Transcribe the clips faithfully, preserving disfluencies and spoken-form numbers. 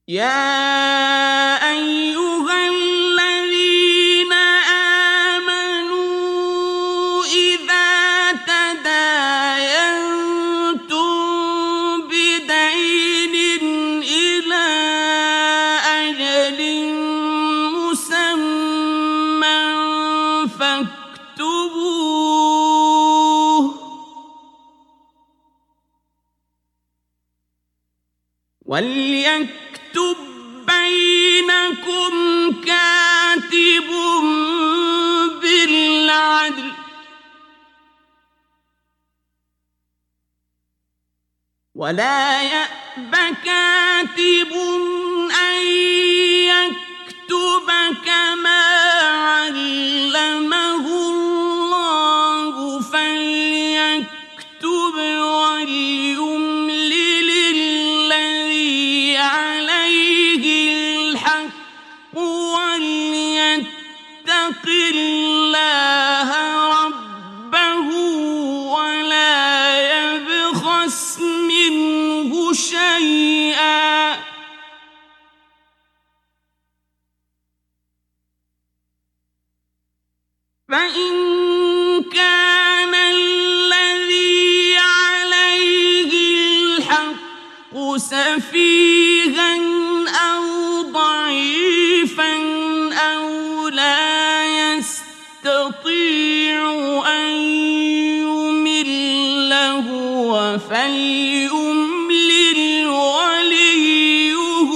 يا أيها الذين آمنوا إذا تداينتم بدين إلى أجل مسمى فاكتبوه وليكتب يكتب بينكم كاتب بالعدل ولا يأب كاتب أن يكتب كما علمه الله فليكتب وليملل الذي عليه الحق وليتق الله ربه ولا يبخس منه شيئا فإن كان الذي عليه الحق سفيها أو ضعيفا أو لا يستطيع أن يمل هو فليملل وليه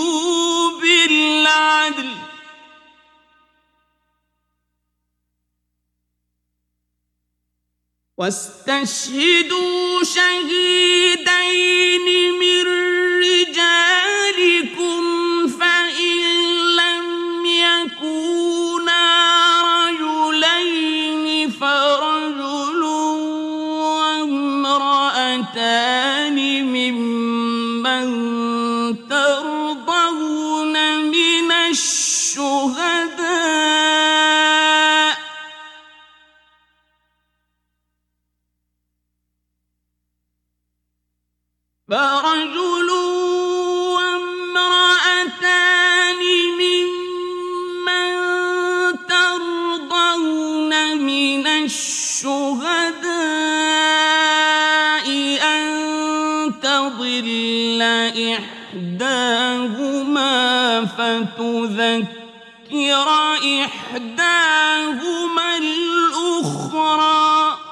بالعدل واستشهدوا شهيدين من رجالكم فإن لم يكونا رجلين فرجل وامرأتان ممن ترضون من الشهداء فرجل وامرأتان ممن ترضون من الشهداء أن تضل إحداهما فتذكر إحداهما الأخرى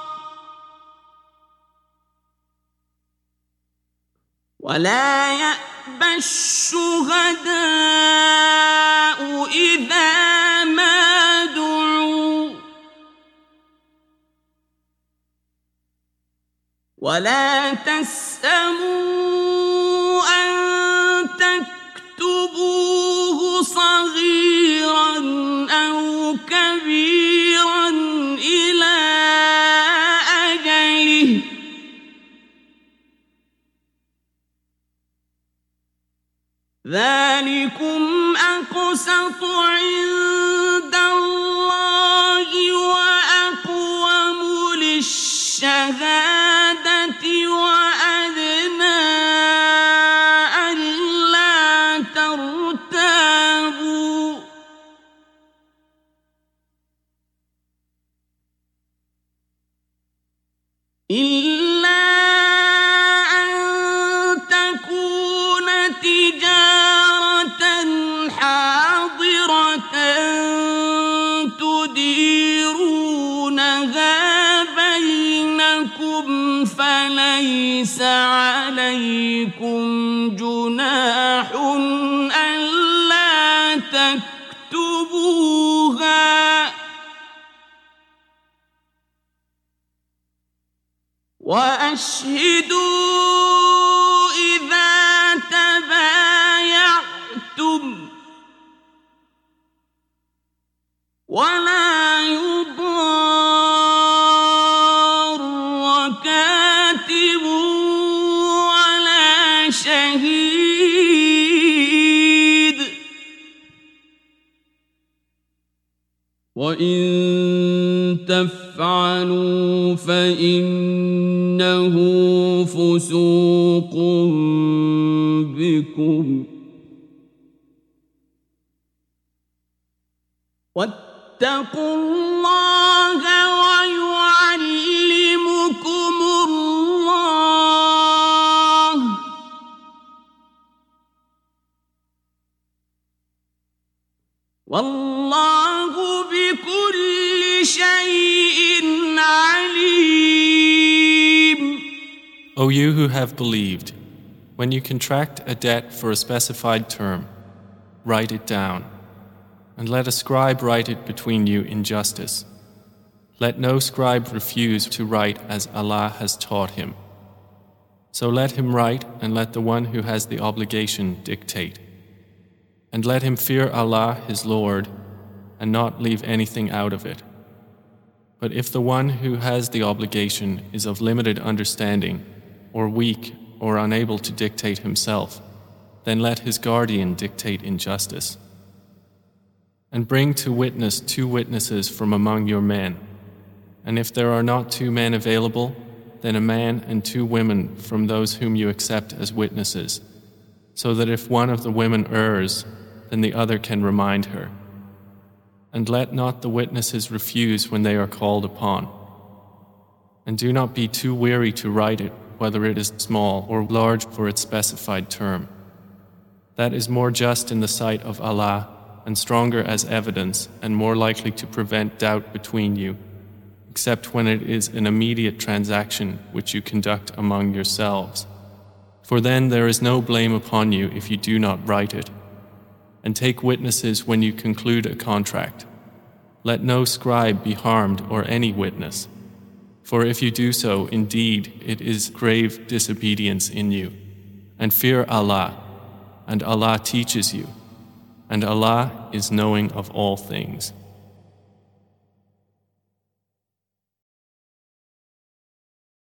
ولا يأبى الشهداء إذا ما دعوا ولا تسأموا أن تكتبوه صغيرا أو كبيرا إلى أجله ذلكم أقسط عند الله وأقوم للشهادة وأدنى ألا ترتابوا إلا أن تكون تجارة حاضرة تديرونها بينكم فليس عليكم جناح ألا تكتبوها وأشهدوا إذا تبايعتم ولا يضار كاتب ولا شهيد وإن تفعلوا فإنه فسوق بكم واتقوا الله ويعلمكم الله والله بكل شيء عليم. O you who have believed, when you contract a debt for a specified term, write it down, and let a scribe write it between you in justice. Let no scribe refuse to write as Allah has taught him. So let him write, and let the one who has the obligation dictate. And let him fear Allah his Lord, and not leave anything out of it. But if the one who has the obligation is of limited understanding, or weak, or unable to dictate himself, then let his guardian dictate injustice. And bring to witness two witnesses from among your men. And if there are not two men available, then a man and two women from those whom you accept as witnesses, so that if one of the women errs, then the other can remind her. And let not the witnesses refuse when they are called upon. And do not be too weary to write it, whether it is small or large for its specified term. That is more just in the sight of Allah, and stronger as evidence, and more likely to prevent doubt between you, except when it is an immediate transaction which you conduct among yourselves. For then there is no blame upon you if you do not write it. And take witnesses when you conclude a contract. Let no scribe be harmed or any witness. For if you do so, indeed, it is grave disobedience in you. And fear Allah, and Allah teaches you, and Allah is knowing of all things.